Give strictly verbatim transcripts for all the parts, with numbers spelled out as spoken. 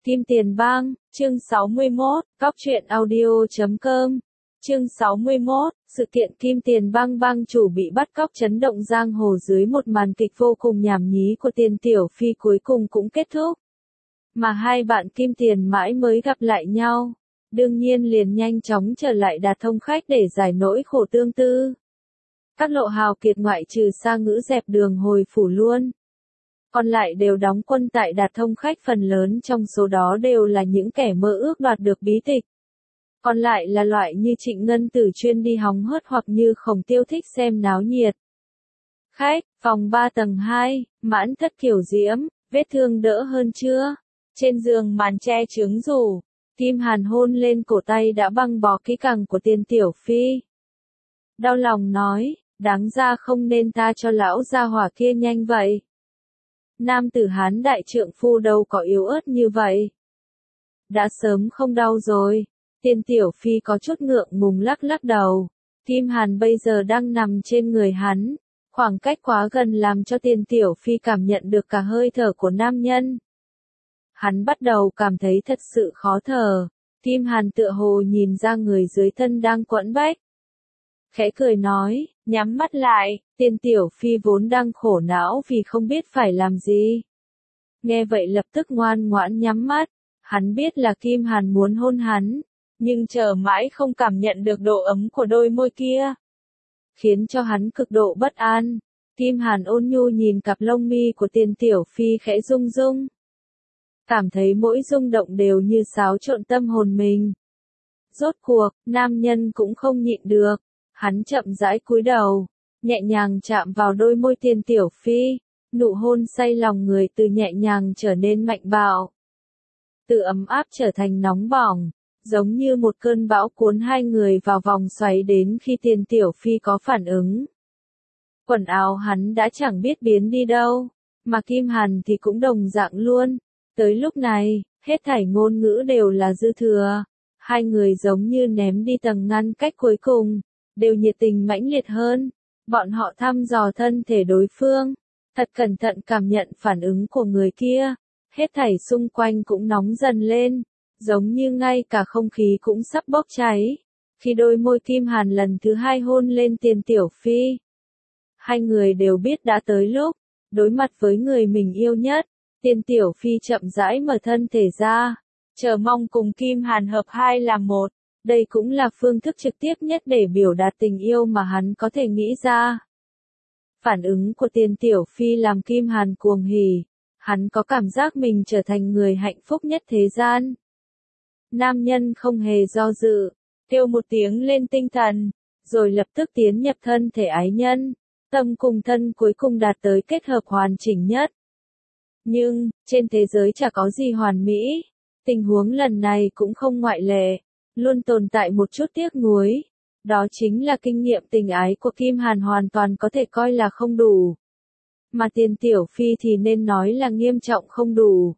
Kim Tiền Bang, chương sáu mươi mốt, Cóc truyện audio chấm com. Chương sáu mươi mốt, sự kiện Kim Tiền Bang bang chủ bị bắt cóc chấn động giang hồ dưới một màn kịch vô cùng nhảm nhí của Tiền Tiểu Phi cuối cùng cũng kết thúc. Mà hai bạn Kim Tiền mãi mới gặp lại nhau, đương nhiên liền nhanh chóng trở lại Đạt Thông Khách để giải nỗi khổ tương tư. Các lộ hào kiệt ngoại trừ Sa Ngữ dẹp đường hồi phủ luôn. Còn lại đều đóng quân tại Đạt Thông Khách, phần lớn trong số đó đều là những kẻ mơ ước đoạt được bí tịch. Còn lại là loại như Trịnh Ngân Tử chuyên đi hóng hớt hoặc như Khổng Tiêu thích xem náo nhiệt. Khách, phòng ba tầng hai, Mãn Thất Kiểu Diễm, vết thương đỡ hơn chưa? Trên giường màn che chướng rủ, Kim Hàn hôn lên cổ tay đã băng bó kỹ càng của Tiền Tiểu Phi. Đau lòng nói, đáng ra không nên ta cho lão gia hỏa kia nhanh vậy. Nam tử Hán đại trượng phu đâu có yếu ớt như vậy. Đã sớm không đau rồi. Tiền Tiểu Phi có chút ngượng ngùng lắc lắc đầu. Kim Hàn bây giờ đang nằm trên người hắn. Khoảng cách quá gần làm cho Tiền Tiểu Phi cảm nhận được cả hơi thở của nam nhân. Hắn bắt đầu cảm thấy thật sự khó thở. Kim Hàn tựa hồ nhìn ra người dưới thân đang quẫn bách. Khẽ cười nói, nhắm mắt lại. Tiền Tiểu Phi vốn đang khổ não vì không biết phải làm gì. Nghe vậy lập tức ngoan ngoãn nhắm mắt. Hắn biết là Kim Hàn muốn hôn hắn, nhưng chờ mãi không cảm nhận được độ ấm của đôi môi kia, khiến cho hắn cực độ bất an. Kim Hàn ôn nhu nhìn cặp lông mi của Tiền Tiểu Phi khẽ rung rung. Cảm thấy mỗi rung động đều như xáo trộn tâm hồn mình. Rốt cuộc, nam nhân cũng không nhịn được. Hắn chậm rãi cúi đầu, nhẹ nhàng chạm vào đôi môi Tiền Tiểu Phi, nụ hôn say lòng người từ nhẹ nhàng trở nên mạnh bạo. Từ ấm áp trở thành nóng bỏng, giống như một cơn bão cuốn hai người vào vòng xoáy đến khi Tiền Tiểu Phi có phản ứng. Quần áo hắn đã chẳng biết biến đi đâu, mà Kim Hàn thì cũng đồng dạng luôn. Tới lúc này, hết thảy ngôn ngữ đều là dư thừa. Hai người giống như ném đi tầng ngăn cách cuối cùng, đều nhiệt tình mãnh liệt hơn. Bọn họ thăm dò thân thể đối phương, thật cẩn thận cảm nhận phản ứng của người kia. Hết thảy xung quanh cũng nóng dần lên, giống như ngay cả không khí cũng sắp bốc cháy. Khi đôi môi Kim Hàn lần thứ hai hôn lên Tiền Tiểu Phi, hai người đều biết đã tới lúc đối mặt với người mình yêu nhất. Tiền Tiểu Phi chậm rãi mở thân thể ra, chờ mong cùng Kim Hàn hợp hai làm một. Đây cũng là phương thức trực tiếp nhất để biểu đạt tình yêu mà hắn có thể nghĩ ra. Phản ứng của Tiền Tiểu Phi làm Kim Hàn cuồng hỉ. Hắn có cảm giác mình trở thành người hạnh phúc nhất thế gian. Nam nhân không hề do dự, kêu một tiếng lên tinh thần, rồi lập tức tiến nhập thân thể ái nhân. Tâm cùng thân cuối cùng đạt tới kết hợp hoàn chỉnh nhất. Nhưng, trên thế giới chả có gì hoàn mỹ. Tình huống lần này cũng không ngoại lệ. Luôn tồn tại một chút tiếc nuối. Đó chính là kinh nghiệm tình ái của Kim Hàn hoàn toàn có thể coi là không đủ. Mà Tiền Tiểu Phi thì nên nói là nghiêm trọng không đủ.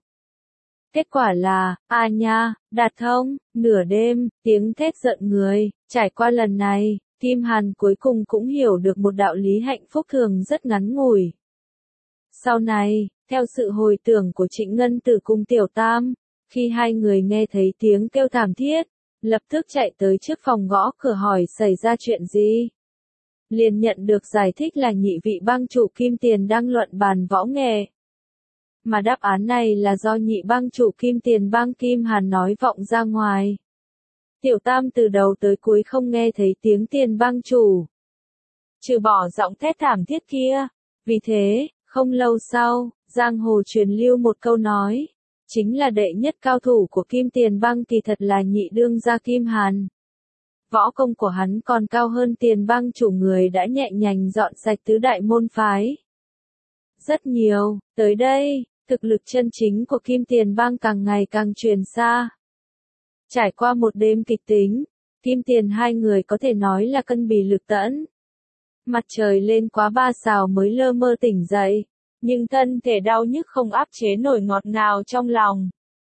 Kết quả là, à nha, Đạt Thông, nửa đêm, tiếng thét giận người. Trải qua lần này, Kim Hàn cuối cùng cũng hiểu được một đạo lý hạnh phúc thường rất ngắn ngủi. Sau này, theo sự hồi tưởng của Trịnh Ngân Tử cùng Tiểu Tam, khi hai người nghe thấy tiếng kêu thảm thiết, lập tức chạy tới trước phòng gõ cửa hỏi xảy ra chuyện gì. Liền nhận được giải thích là nhị vị bang chủ Kim Tiền đang luận bàn võ nghệ. Mà đáp án này là do nhị bang chủ Kim Tiền bang Kim Hàn nói vọng ra ngoài. Tiểu Tam từ đầu tới cuối không nghe thấy tiếng Tiền bang chủ, trừ bỏ giọng thét thảm thiết kia. Vì thế, không lâu sau, giang hồ truyền lưu một câu nói, chính là đệ nhất cao thủ của Kim Tiền bang thì thật là nhị đương gia Kim Hàn. Võ công của hắn còn cao hơn Tiền bang chủ người đã nhẹ nhàng dọn sạch tứ đại môn phái. Rất nhiều, tới đây, thực lực chân chính của Kim Tiền bang càng ngày càng truyền xa. Trải qua một đêm kịch tính, Kim Tiền hai người có thể nói là cân bì lực tẫn. Mặt trời lên quá ba sào mới lơ mơ tỉnh dậy, nhưng thân thể đau nhức không áp chế nổi ngọt ngào trong lòng.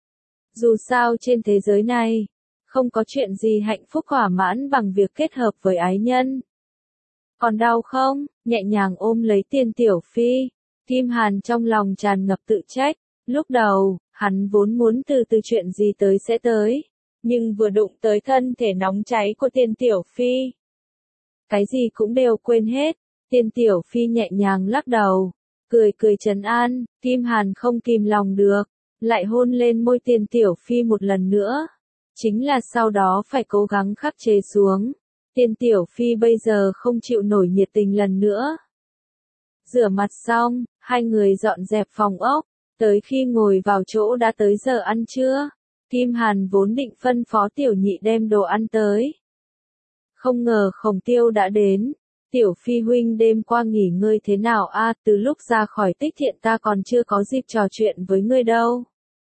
Dù sao trên thế giới này, không có chuyện gì hạnh phúc thỏa mãn bằng việc kết hợp với ái nhân. Còn đau không? Nhẹ nhàng ôm lấy Tiền Tiểu Phi. Kim Hàn trong lòng tràn ngập tự trách. Lúc đầu, Hắn vốn muốn từ từ chuyện gì tới sẽ tới, nhưng vừa đụng tới thân thể nóng cháy của Tiên Tiểu Phi. Cái gì cũng đều quên hết, Tiên Tiểu Phi nhẹ nhàng lắc đầu, cười cười trấn an, Kim Hàn không kìm lòng được, lại hôn lên môi Tiên Tiểu Phi một lần nữa. Chính là sau đó phải cố gắng khắc chế xuống. Tiên Tiểu Phi bây giờ không chịu nổi nhiệt tình lần nữa. Rửa mặt xong, hai người dọn dẹp phòng ốc, tới khi ngồi vào chỗ đã tới giờ ăn trưa. Kim Hàn vốn định phân phó Tiểu Nhị đem đồ ăn tới. Không ngờ Khổng Tiêu đã đến. Tiểu Phi huynh đêm qua nghỉ ngơi thế nào a? À, từ lúc ra khỏi Tích Thiện ta còn chưa có dịp trò chuyện với ngươi đâu.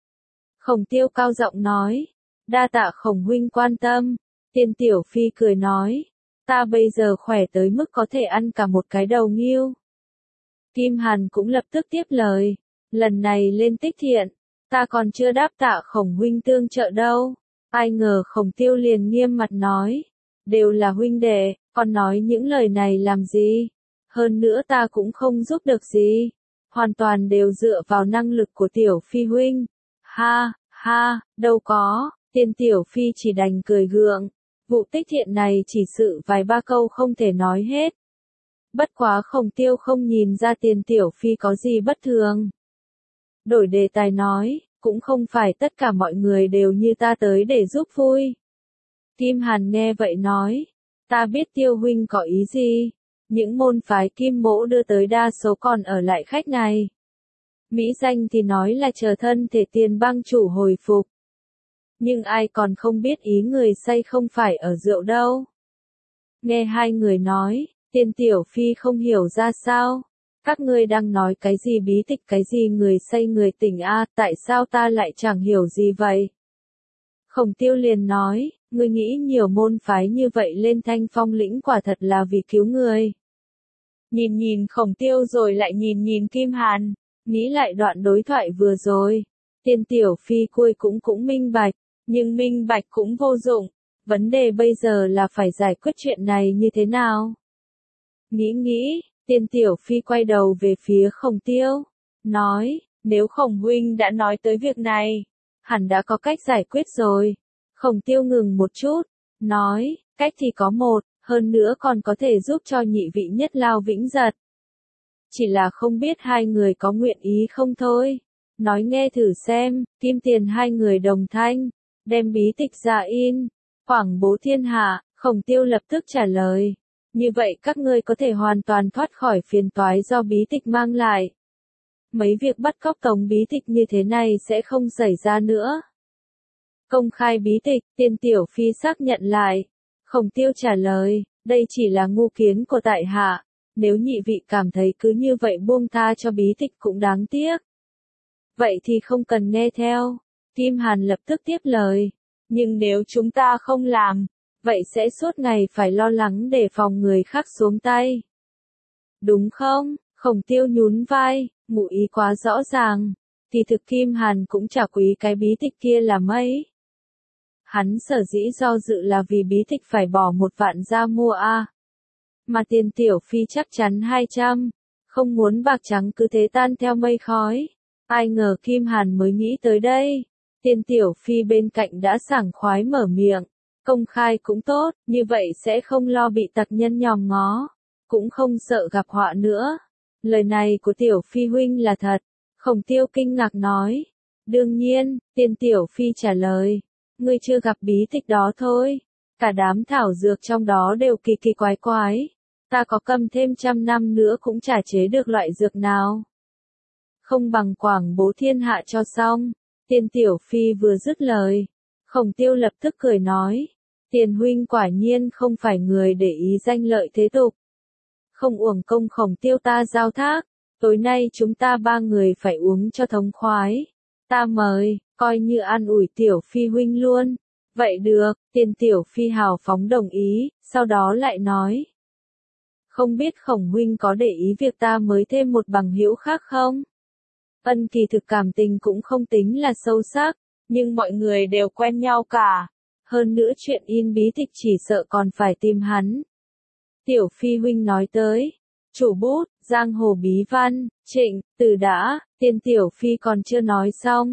Khổng Tiêu cao giọng nói. Đa tạ Khổng huynh quan tâm. Tiên Tiểu Phi cười nói. Ta bây giờ khỏe tới mức có thể ăn cả một cái đầu ngưu. Kim Hàn cũng lập tức tiếp lời. Lần này lên Tích Thiện, ta còn chưa đáp tạ Khổng huynh tương trợ đâu. Ai ngờ Khổng Tiêu liền nghiêm mặt nói. Đều là huynh đệ, còn nói những lời này làm gì? Hơn nữa ta cũng không giúp được gì. Hoàn toàn đều dựa vào năng lực của Tiểu Phi huynh. Ha, ha, đâu có. Tiên Tiểu Phi chỉ đành cười gượng. Vụ Tích Thiện này chỉ sự vài ba câu không thể nói hết. Bất quá Khổng Tiêu không nhìn ra Tiên Tiểu Phi có gì bất thường. Đổi đề tài nói, cũng không phải tất cả mọi người đều như ta tới để giúp vui. Kim Hàn nghe vậy nói, ta biết Tiêu huynh có ý gì. Những môn phái Kim Mỗ đưa tới đa số còn ở lại khách này. Mỹ danh thì nói là chờ thân thể Tiền Bang chủ hồi phục. Nhưng ai còn không biết ý người say không phải ở rượu đâu. Nghe hai người nói, Tiên Tiểu Phi không hiểu ra sao. Các ngươi đang nói cái gì bí tịch cái gì người say người tỉnh a, à, tại sao ta lại chẳng hiểu gì vậy? Khổng Tiêu liền nói, ngươi nghĩ nhiều môn phái như vậy lên Thanh Phong lĩnh quả thật là vì cứu người. Nhìn nhìn Khổng Tiêu rồi lại nhìn nhìn Kim Hàn, nghĩ lại đoạn đối thoại vừa rồi. Tiên Tiểu Phi cuối cũng cũng minh bạch, nhưng minh bạch cũng vô dụng. Vấn đề bây giờ là phải giải quyết chuyện này như thế nào? Nghĩ nghĩ, Tiên Tiểu Phi quay đầu về phía Khổng Tiêu, nói, nếu Khổng huynh đã nói tới việc này, hẳn đã có cách giải quyết rồi. Khổng Tiêu ngừng một chút, nói, cách thì có một, hơn nữa còn có thể giúp cho nhị vị nhất lao vĩnh giật. Chỉ là không biết hai người có nguyện ý không thôi. Nói nghe thử xem, kim tiền hai người đồng thanh, đem bí tịch ra in, quảng bố thiên hạ. Khổng Tiêu lập tức trả lời. Như vậy các ngươi có thể hoàn toàn thoát khỏi phiền toái do bí tịch mang lại. Mấy việc bắt cóc tống bí tịch như thế này sẽ không xảy ra nữa. Công khai bí tịch, Tiên Tiểu Phi xác nhận lại. Khổng Tiêu trả lời, đây chỉ là ngu kiến của tại hạ. Nếu nhị vị cảm thấy cứ như vậy buông tha cho bí tịch cũng đáng tiếc. Vậy thì không cần nghe theo. Kim Hàn lập tức tiếp lời. Nhưng nếu chúng ta không làm, vậy sẽ suốt ngày phải lo lắng để phòng người khác xuống tay. Đúng không? Khổng Tiêu nhún vai, ngụ ý quá rõ ràng. Thì thực Kim Hàn cũng chả quý cái bí tịch kia là mấy. Hắn sở dĩ do dự là vì bí tịch phải bỏ một vạn ra mua a. À. Mà Tiên Tiểu Phi chắc chắn hai trăm. Không muốn bạc trắng cứ thế tan theo mây khói. Ai ngờ Kim Hàn mới nghĩ tới đây. Tiên Tiểu Phi bên cạnh đã sảng khoái mở miệng. Công khai cũng tốt, như vậy sẽ không lo bị tặc nhân nhòm ngó. Cũng không sợ gặp họa nữa. Lời này của Tiểu Phi huynh là thật. Khổng Tiêu kinh ngạc nói. Đương nhiên, Tiên Tiểu Phi trả lời. Ngươi chưa gặp bí tịch đó thôi. Cả đám thảo dược trong đó đều kỳ kỳ quái quái. Ta có cầm thêm trăm năm nữa cũng chả chế được loại dược nào. Không bằng quảng bố thiên hạ cho xong. Tiên Tiểu Phi vừa dứt lời. Khổng Tiêu lập tức cười nói. Tiền huynh quả nhiên không phải người để ý danh lợi thế tục. Không uổng công Khổng Tiêu ta giao thác. Tối nay chúng ta ba người phải uống cho thống khoái. Ta mời, coi như an ủi Tiểu Phi huynh luôn. Vậy được, Tiên Tiểu Phi hào phóng đồng ý, sau đó lại nói. Không biết Khổng huynh có để ý việc ta mới thêm một bằng hữu khác không? Ân kỳ thực cảm tình cũng không tính là sâu sắc, nhưng mọi người đều quen nhau cả. Hơn nữa chuyện in bí tịch chỉ sợ còn phải tìm hắn. Tiểu Phi huynh nói tới. Chủ bút, giang hồ bí văn, trịnh, từ đã, Tiên Tiểu Phi còn chưa nói xong.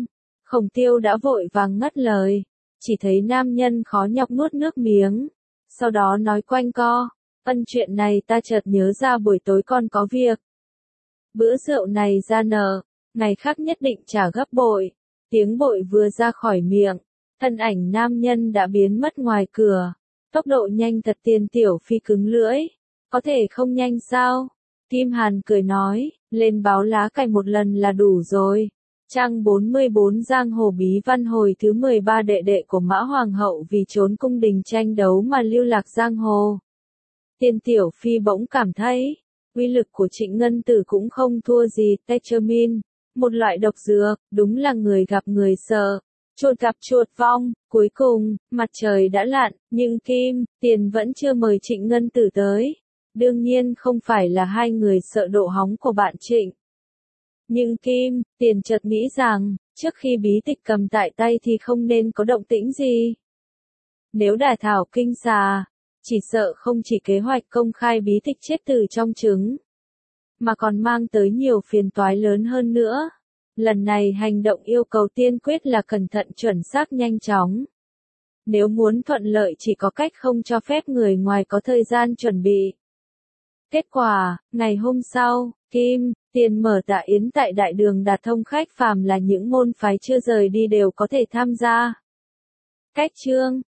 Khổng Tiêu đã vội vàng ngắt lời, chỉ thấy nam nhân khó nhọc nuốt nước miếng, sau đó nói quanh co, ân chuyện này ta chợt nhớ ra buổi tối con có việc. Bữa rượu này ra nợ, ngày khác nhất định trả gấp bội. Tiếng bội vừa ra khỏi miệng, thân ảnh nam nhân đã biến mất ngoài cửa. Tốc độ nhanh thật, Tiền Tiểu Phi cứng lưỡi. Có thể không nhanh sao? Kim Hàn cười nói, lên báo lá cải một lần là đủ rồi. Trang bốn mươi bốn Giang Hồ Bí Văn hồi thứ mười ba, đệ đệ của Mã Hoàng hậu vì trốn cung đình tranh đấu mà lưu lạc giang hồ. Tiền Tiểu Phi bỗng cảm thấy, uy lực của Trịnh Ngân Tử cũng không thua gì Tetramin, một loại độc dược, đúng là người gặp người sợ, chuột gặp chuột vong. Cuối cùng, mặt trời đã lặn, nhưng Kim, Tiền vẫn chưa mời Trịnh Ngân Tử tới. Đương nhiên không phải là hai người sợ độ hóng của bạn Trịnh. Nhưng Kim, Tiền chợt nghĩ rằng, trước khi bí tịch cầm tại tay thì không nên có động tĩnh gì. Nếu đả thảo kinh xà, chỉ sợ không chỉ kế hoạch công khai bí tịch chết từ trong trứng, mà còn mang tới nhiều phiền toái lớn hơn nữa. Lần này hành động yêu cầu tiên quyết là cẩn thận chuẩn xác nhanh chóng. Nếu muốn thuận lợi chỉ có cách không cho phép người ngoài có thời gian chuẩn bị. Kết quả, ngày hôm sau, Kim, Tiền mở dạ yến tại đại đường Đạt Thông, khách phàm là những môn phái chưa rời đi đều có thể tham gia. Cách chương